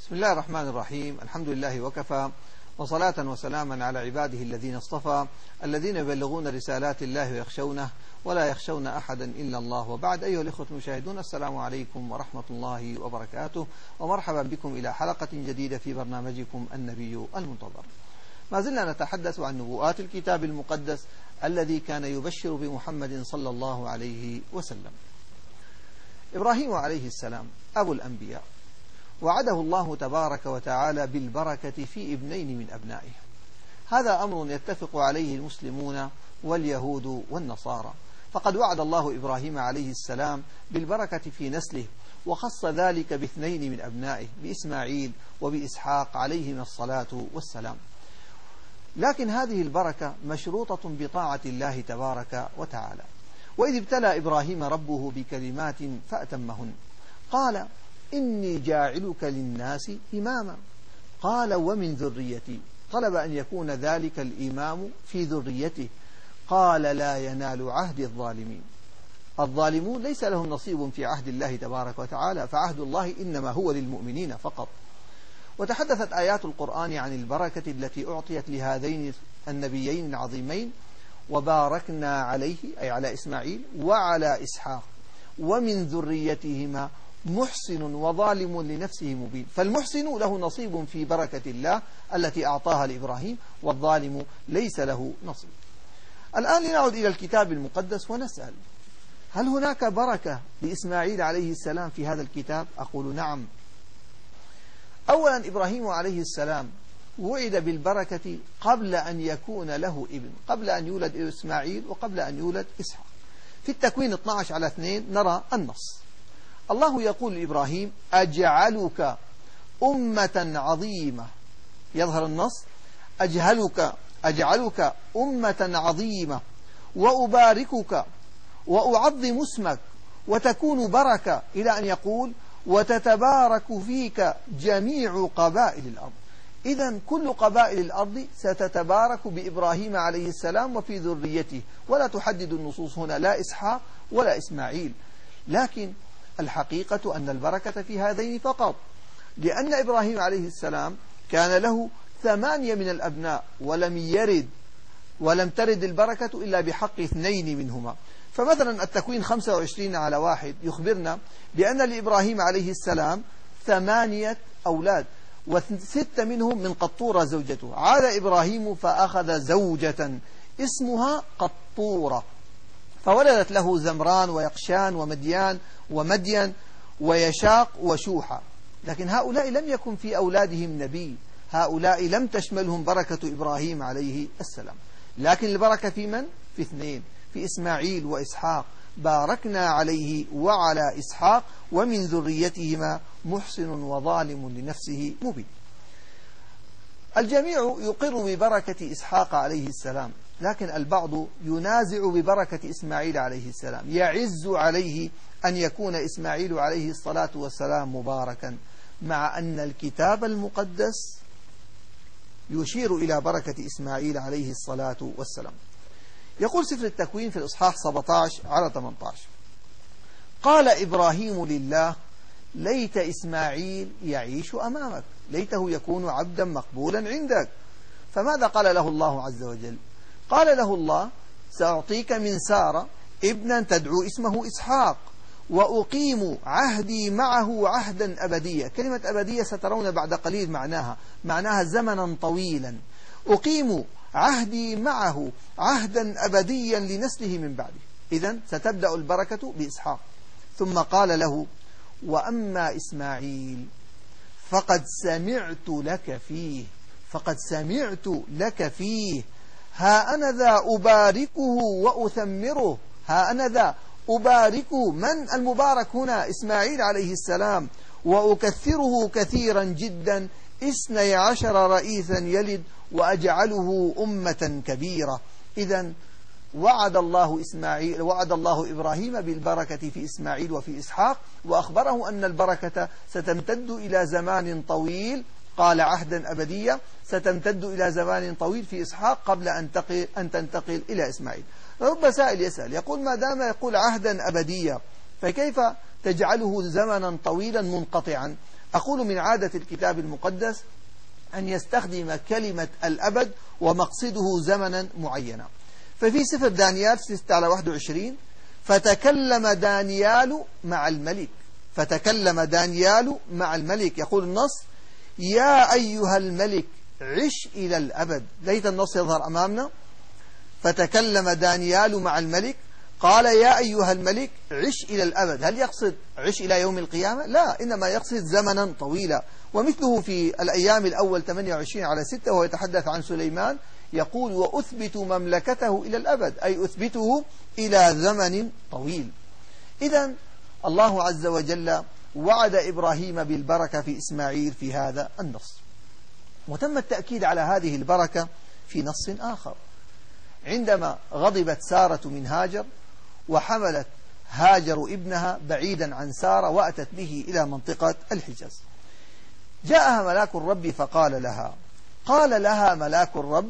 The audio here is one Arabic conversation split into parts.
بسم الله الرحمن الرحيم. الحمد لله وكفى، وصلاة وسلاما على عباده الذين اصطفى، الذين يبلغون رسالات الله ويخشونه ولا يخشون أحدا إلا الله. وبعد، أيها الإخوة المشاهدون، السلام عليكم ورحمة الله وبركاته، ومرحبا بكم إلى حلقة جديدة في برنامجكم النبي المنتظر. ما زلنا نتحدث عن نبوءات الكتاب المقدس الذي كان يبشر بمحمد صلى الله عليه وسلم. إبراهيم عليه السلام أبو الأنبياء، وعده الله تبارك وتعالى بالبركة في ابنين من أبنائه. هذا أمر يتفق عليه المسلمون واليهود والنصارى، فقد وعد الله إبراهيم عليه السلام بالبركة في نسله، وخص ذلك باثنين من أبنائه، بإسماعيل وبإسحاق عليهما الصلاة والسلام. لكن هذه البركة مشروطة بطاعة الله تبارك وتعالى. وإذ ابتلى إبراهيم ربه بكلمات فأتمهن، قال: إني جاعلك للناس إماما. قال: ومن ذريتي. طلب أن يكون ذلك الإمام في ذريته. قال: لا ينال عهد الظالمين. الظالمون ليس لهم نصيب في عهد الله تبارك وتعالى، فعهد الله إنما هو للمؤمنين فقط. وتحدثت آيات القرآن عن البركة التي أعطيت لهذين النبيين العظيمين: وباركنا عليه، أي على إسماعيل وعلى إسحاق، ومن ذريتهما محسن وظالم لنفسه مبين. فالمحسن له نصيب في بركة الله التي أعطاها لإبراهيم، والظالم ليس له نصيب. الآن لنعود إلى الكتاب المقدس ونسأل: هل هناك بركة لإسماعيل عليه السلام في هذا الكتاب؟ أقول نعم. أولا، إبراهيم عليه السلام وعد بالبركة قبل أن يكون له ابن، قبل أن يولد إسماعيل وقبل أن يولد إسحاق. في التكوين 12:2 نرى النص. الله يقول لإبراهيم: أجعلك أمة عظيمة. يظهر النص: أجعلك أمة عظيمة، وأباركك، وأعظم اسمك، وتكون بركة، إلى أن يقول: وتتبارك فيك جميع قبائل الأرض. إذن كل قبائل الأرض ستتبارك بإبراهيم عليه السلام وفي ذريته، ولا تحدد النصوص هنا لا إسحاق ولا إسماعيل. لكن الحقيقة أن البركة في هذين فقط، لأن إبراهيم عليه السلام كان له 8 من الأبناء، ولم ترد البركة إلا بحق 2 منهما. فمثلا التكوين 25:1 يخبرنا بأن لإبراهيم عليه السلام 8 أولاد، و6 منهم من قطورة زوجته. عاد إبراهيم فأخذ زوجة اسمها قطورة، فولدت له زمران ويقشان ومدين ويشاق وشوحة. لكن هؤلاء لم يكن في أولادهم نبي، هؤلاء لم تشملهم بركة إبراهيم عليه السلام. لكن البركة في من؟ في 2، في إسماعيل وإسحاق. باركنا عليه وعلى إسحاق، ومن ذريتهما محسن وظالم لنفسه مبين. الجميع يقر ببركة إسحاق عليه السلام، لكن البعض ينازع ببركة إسماعيل عليه السلام، يعز عليه أن يكون إسماعيل عليه الصلاة والسلام مباركا، مع أن الكتاب المقدس يشير إلى بركة إسماعيل عليه الصلاة والسلام. يقول سفر التكوين في الإصحاح 17:18: قال إبراهيم لله: ليت إسماعيل يعيش أمامك، ليته يكون عبدا مقبولا عندك. فماذا قال له الله عز وجل؟ قال له الله: سأعطيك من سارة ابنا تدعو اسمه إسحاق، وأقيم عهدي معه عهدا أبديا. كلمة أبدية سترون بعد قليل معناها زمنا طويلا. أقيم عهدي معه عهدا أبديا لنسله من بعده. إذن ستبدأ البركة بإسحاق. ثم قال له: وأما إسماعيل فقد سمعت لك فيه، ها أنا ذا أباركه وأثمره. ها أنا ذا أباركه، من المبارك هنا؟ إسماعيل عليه السلام. وأكثره كثيرا جدا، 12 رئيسا يلد، وأجعله أمة كبيرة. إذن وعد الله إبراهيم بالبركة في إسماعيل وفي إسحاق، وأخبره أن البركة ستمتد إلى زمان طويل. قال: عهدا أبديا، ستمتد إلى زمان طويل في إسحاق قبل أن تنتقل إلى إسماعيل. رب سائل يسأل يقول: ما دام يقول عهدا أبديا، فكيف تجعله زمنا طويلا منقطعا. أقول من عادة الكتاب المقدس أن يستخدم كلمة الأبد ومقصده زمنا معينا. ففي سفر دانيال 6:21 فتكلم دانيال مع الملك، فتكلم دانيال مع الملك. يقول النص: يا أيها الملك عش إلى الأبد. ليت النص يظهر أمامنا. فتكلم دانيال مع الملك قال: يا أيها الملك عش إلى الأبد. هل يقصد عش إلى يوم القيامة؟ لا، إنما يقصد زمنا طويلا. ومثله في الأيام الأول 28/6 وهو يتحدث عن سليمان يقول: وأثبت مملكته إلى الأبد، أي أثبته إلى زمن طويل. إذن الله عز وجل وعد إبراهيم بالبركة في إسماعيل في هذا النص. وتم التأكيد على هذه البركة في نص آخر عندما غضبت سارة من هاجر وحملت هاجر ابنها بعيدا عن سارة وأتت به إلى منطقة الحجاز. جاءها ملاك الرب فقال لها، قال لها ملاك الرب: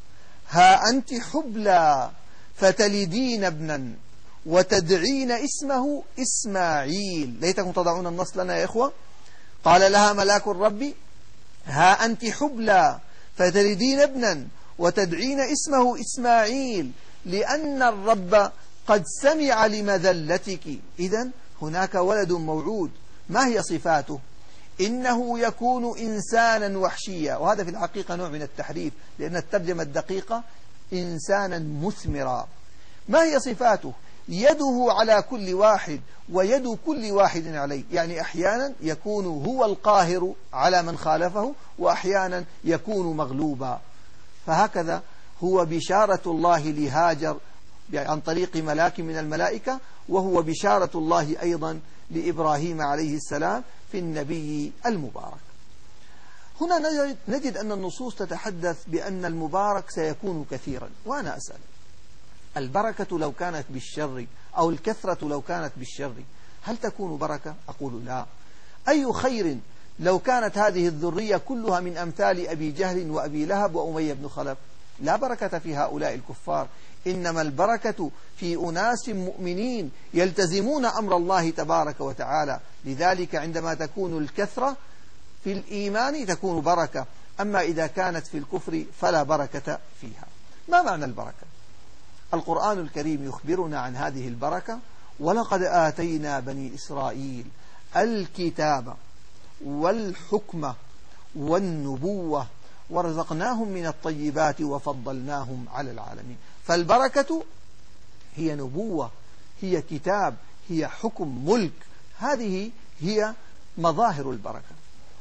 ها أنت حبلى فتلدين ابنا وتدعين اسمه إسماعيل. ليتكم تضعون النص لنا يا إخوة. قال لها ملاك الرب: ها أنت حبلى فتلدين ابنا وتدعين اسمه إسماعيل لأن الرب قد سمع لمذلتك. إذن هناك ولد موعود. ما هي صفاته؟ إنه يكون إنسانا وحشيا، وهذا في الحقيقة نوع من التحريف، لأن الترجمة الدقيقة إنسانا مثمرا. ما هي صفاته؟ يده على كل واحد ويد كل واحد عليه، يعني أحيانا يكون هو القاهر على من خالفه وأحيانا يكون مغلوبا. فهكذا هو بشارة الله لهاجر عن طريق ملاك من الملائكة، وهو بشارة الله أيضا لإبراهيم عليه السلام في النبي المبارك. هنا نجد أن النصوص تتحدث بأن المبارك سيكون كثيرا. وأنا أسأل: البركة لو كانت بالشر أو الكثرة لو كانت بالشر هل تكون بركة؟ أقول لا. أي خير لو كانت هذه الذرية كلها من أمثال أبي جهل وأبي لهب وأمية بن خلف؟ لا بركة في هؤلاء الكفار. إنما البركة في أناس مؤمنين يلتزمون أمر الله تبارك وتعالى. لذلك عندما تكون الكثرة في الإيمان تكون بركة، أما إذا كانت في الكفر فلا بركة فيها. ما معنى البركة؟ القرآن الكريم يخبرنا عن هذه البركة: ولقد آتينا بني إسرائيل الكتاب والحكمة والنبوة ورزقناهم من الطيبات وفضلناهم على العالمين. فالبركة هي نبوة، هي كتاب، هي حكم، ملك. هذه هي مظاهر البركة.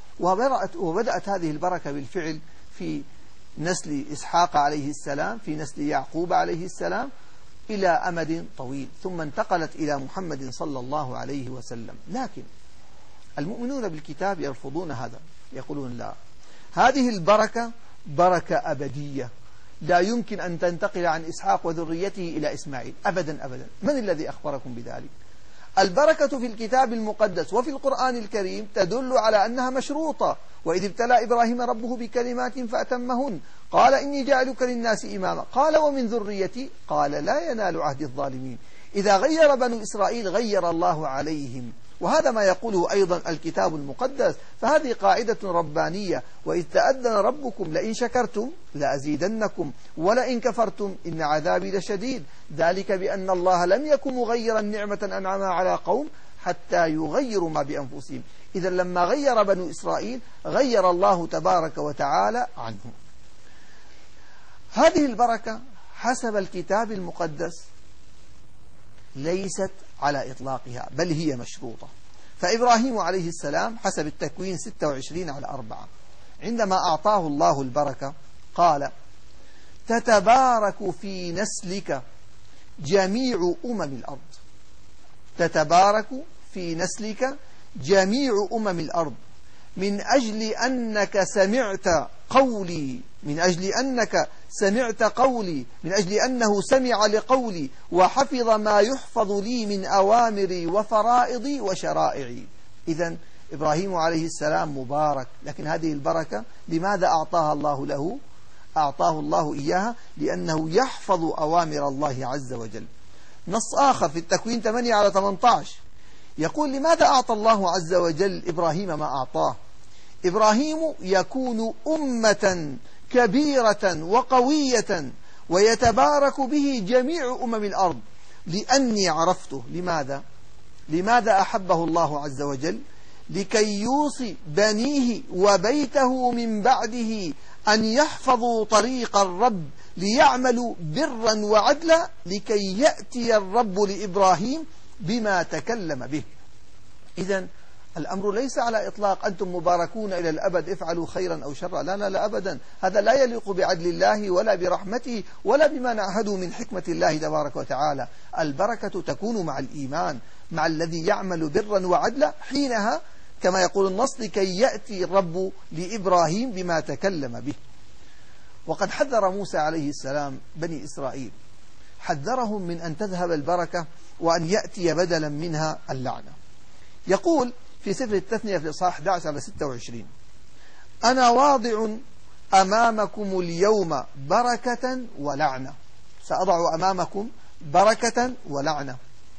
وبدأت هذه البركة بالفعل في نسل إسحاق عليه السلام، في نسل يعقوب عليه السلام إلى أمد طويل، ثم انتقلت إلى محمد صلى الله عليه وسلم. لكن المؤمنون بالكتاب يرفضون هذا، يقولون لا، هذه البركة بركة أبدية، لا يمكن أن تنتقل عن إسحاق وذريته إلى إسماعيل أبدا أبدا. من الذي أخبركم بذلك؟ البركة في الكتاب المقدس وفي القرآن الكريم تدل على أنها مشروطة. وإذ ابتلى إبراهيم ربه بكلمات فأتمهن قال إني جاعلك للناس إماما قال ومن ذريتي قال لا ينال عهد الظالمين. إذا غير بنو إسرائيل غير الله عليهم، وهذا ما يقوله أيضا الكتاب المقدس. فهذه قاعدة ربانية: وإذ تأذن ربكم لئن شكرتم لأزيدنكم ولئن كفرتم إن عذابي لشديد، ذلك بأن الله لم يكن مغيرا نعمة أنعمها على قوم حتى يغيروا ما بأنفسهم. إذا لما غير بنو إسرائيل غير الله تبارك وتعالى عنهم. هذه البركة حسب الكتاب المقدس ليست على إطلاقها، بل هي مشروطة. فإبراهيم عليه السلام حسب التكوين 26/4 عندما أعطاه الله البركة قال: تتبارك في نسلك جميع الأرض. تتبارك في نسلك جميع الأرض من أجل أنك سمعت قولي، من أجل أنك سمعت قولي، من أجل أنه سمع لقولي وحفظ ما يحفظ لي من أوامري وفرائضي وشرائعي. إذن إبراهيم عليه السلام مبارك، لكن هذه البركة لماذا أعطاها الله له؟ أعطاه الله إياها لأنه يحفظ أوامر الله عز وجل. نص آخر في التكوين 8/18: يقول لماذا أعطى الله عز وجل إبراهيم ما أعطاه؟ إبراهيم يكون أمة كبيرة وقوية ويتبارك به جميع أمم الأرض لأني عرفته. لماذا أحبه الله عز وجل؟ لكي يوصي بنيه وبيته من بعده أن يحفظوا طريق الرب ليعملوا برا وعدلا، لكي يأتي الرب لإبراهيم بما تكلم به. إذن الأمر ليس على إطلاق أنتم مباركون إلى الأبد، افعلوا خيرا أو شرا، لا أبدا، هذا لا يليق بعدل الله ولا برحمته ولا بما نعهده من حكمة الله تبارك وتعالى. البركة تكون مع الإيمان، مع الذي يعمل برا وعدلا، حينها كما يقول النص لكي يأتي الرب لإبراهيم بما تكلم به. وقد حذر موسى عليه السلام بني إسرائيل، حذرهم من أن تذهب البركة وأن يأتي بدلا منها اللعنة. يقول في سفر التثنية في الإصحاح 11-26: أنا واضع أمامكم اليوم بركة ولعنة. سأضع أمامكم بركة ولعنة.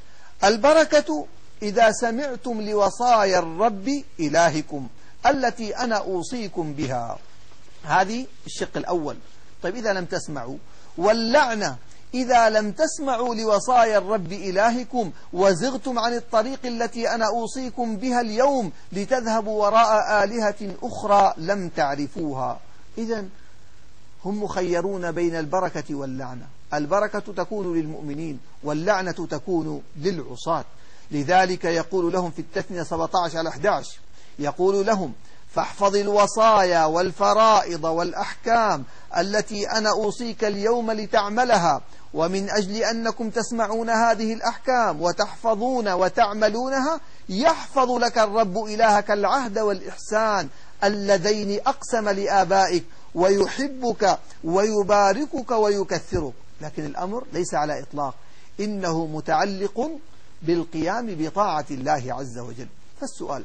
البركة إذا سمعتم لوصايا الرب إلهكم التي أنا أوصيكم بها، هذه الشق الأول. طيب إذا لم تسمعوا. واللعنة إذا لم تسمعوا لوصايا الرب إلهكم وزغتم عن الطريق التي أنا أوصيكم بها اليوم لتذهبوا وراء آلهة أخرى لم تعرفوها. إذن هم مخيرون بين البركة واللعنة. البركة تكون للمؤمنين واللعنة تكون للعصاة. لذلك يقول لهم في التثنية 17-11: يقول لهم: فاحفظ الوصايا والفرائض والأحكام التي أنا أوصيك اليوم لتعملها، ومن أجل أنكم تسمعون هذه الأحكام وتحفظون وتعملونها يحفظ لك الرب إلهك العهد والإحسان اللذين أقسم لآبائك ويحبك ويباركك ويكثرك. لكن الأمر ليس على إطلاق، إنه متعلق بالقيام بطاعة الله عز وجل. فالسؤال: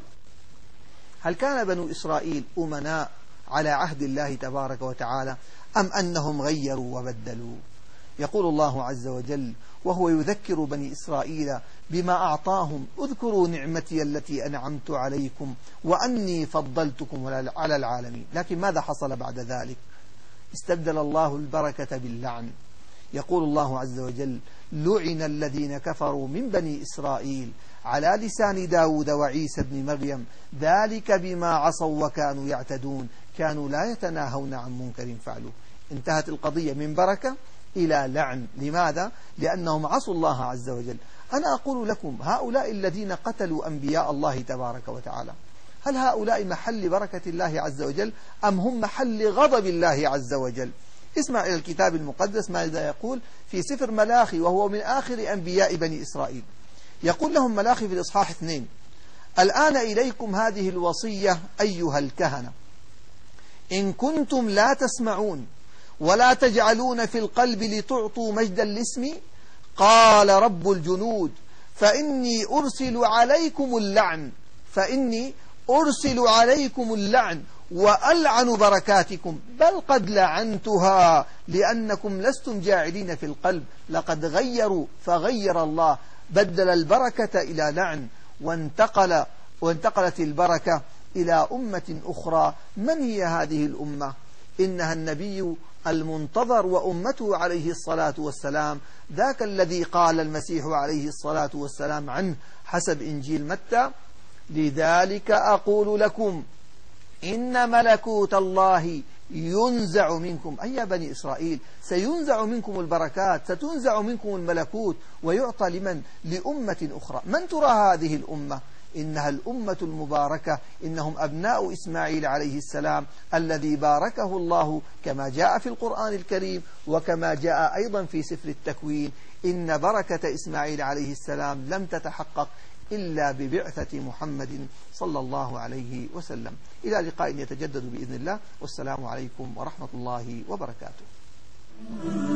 هل كان بنو إسرائيل أمناء على عهد الله تبارك وتعالى أم أنهم غيروا وبدلوا؟ يقول الله عز وجل وهو يذكر بني إسرائيل بما أعطاهم: اذكروا نعمتي التي أنعمت عليكم وأني فضلتكم على العالمين. لكن ماذا حصل بعد ذلك؟ استبدل الله البركة باللعن. يقول الله عز وجل: لعن الذين كفروا من بني إسرائيل على لسان داود وعيسى بن مريم ذلك بما عصوا وكانوا يعتدون كانوا لا يتناهون عن منكر فعلوه. انتهت القضية من بركة إلى لعن. لماذا؟ لأنهم عصوا الله عز وجل. أنا أقول لكم: هؤلاء الذين قتلوا أنبياء الله تبارك وتعالى، هل هؤلاء محل بركة الله عز وجل أم هم محل غضب الله عز وجل؟ اسمع إلى الكتاب المقدس ماذا يقول في سفر ملاخي، وهو من آخر أنبياء بني إسرائيل. يقول لهم ملاخي في الإصحاح 2: الآن إليكم هذه الوصية أيها الكهنة، إن كنتم لا تسمعون ولا تجعلون في القلب لتعطوا مجدا لاسمي، قال رب الجنود، فإني أرسل عليكم اللعن وألعن بركاتكم، بل قد لعنتها لأنكم لستم جاعلين في القلب. لقد غيروا فغير الله، بدل البركة إلى لعن، وانتقلت البركة إلى أمة أخرى. من هي هذه الأمة؟ إنها النبي المنتظر وأمته عليه الصلاة والسلام، ذاك الذي قال المسيح عليه الصلاة والسلام عنه حسب إنجيل متى: لذلك أقول لكم إن ملكوت الله ينزع منكم. أي يا بني إسرائيل، سينزع منكم البركات، ستنزع منكم الملكوت ويعطى لمن؟ لأمة أخرى. من ترى هذه الأمة؟ إنها الأمة المباركة، إنهم أبناء إسماعيل عليه السلام الذي باركه الله كما جاء في القرآن الكريم وكما جاء أيضا في سفر التكوين: إن بركة إسماعيل عليه السلام لم تتحقق إلا ببعثة محمد صلى الله عليه وسلم. إلى لقاء يتجدد بإذن الله، والسلام عليكم ورحمة الله وبركاته.